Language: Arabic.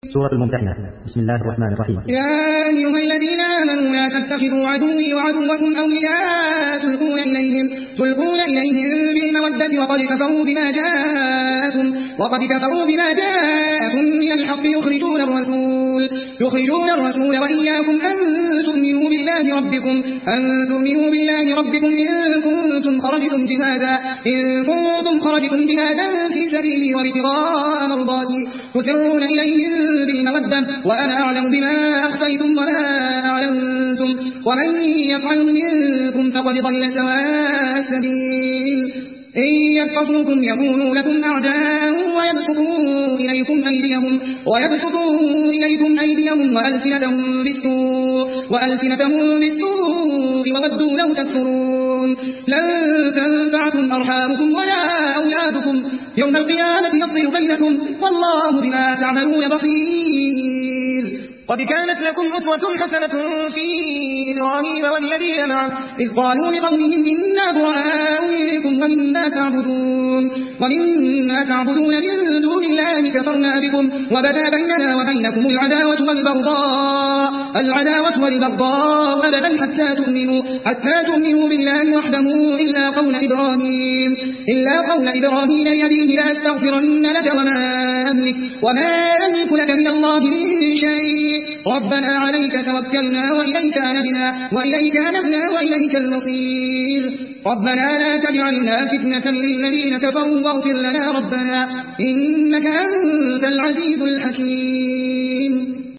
سورة الممتحنة. بسم الله الرحمن الرحيم. يا أيها الذين آمنوا لا تتخذوا عدوي وعدوكم أولياء تلقون إليهم بالمودة وقد كفروا بما جاءكم من الحق يخرجون الرسول وإياكم أن تؤمنوا بالله ربكم إن كنتم خرجتم جهادا في سبيلي وابتغاء مرضاتي تسرون إليهم بالمودة وأنا أعلم بما أخفيتم وما أعلنتم ومن يفعل منكم فقد ضل سواء السبيل إن يثقفوكم يكونوا لكم أعداء ويبسطوا إليكم أيديهم وألسنتهم بالسوء وودوا لو تكفرون لن تنفعكم أرحامكم ولا أولادكم يوم القيامة يفصل بينكم والله بما تعملون بصير. قد كانت لكم أسوة حسنة في إبراهيم والذين معه إذ قالوا لقومهم إنا براء منكم ومما تعبدون من دون الله كفرنا بكم وبدا بيننا وبينكم العداوة والبغضاء أبدا حتى تؤمنوا بالله وحده إلا قول إبراهيم لأبيه لأستغفرن لك وما أملك لك من الله من شيء ربنا عليك توكلنا وإليك أنبنا وإليك المصير. ربنا لا تجعلنا فتنة للذين كفروا واغفر لنا ربنا إنك أنت العزيز الحكيم.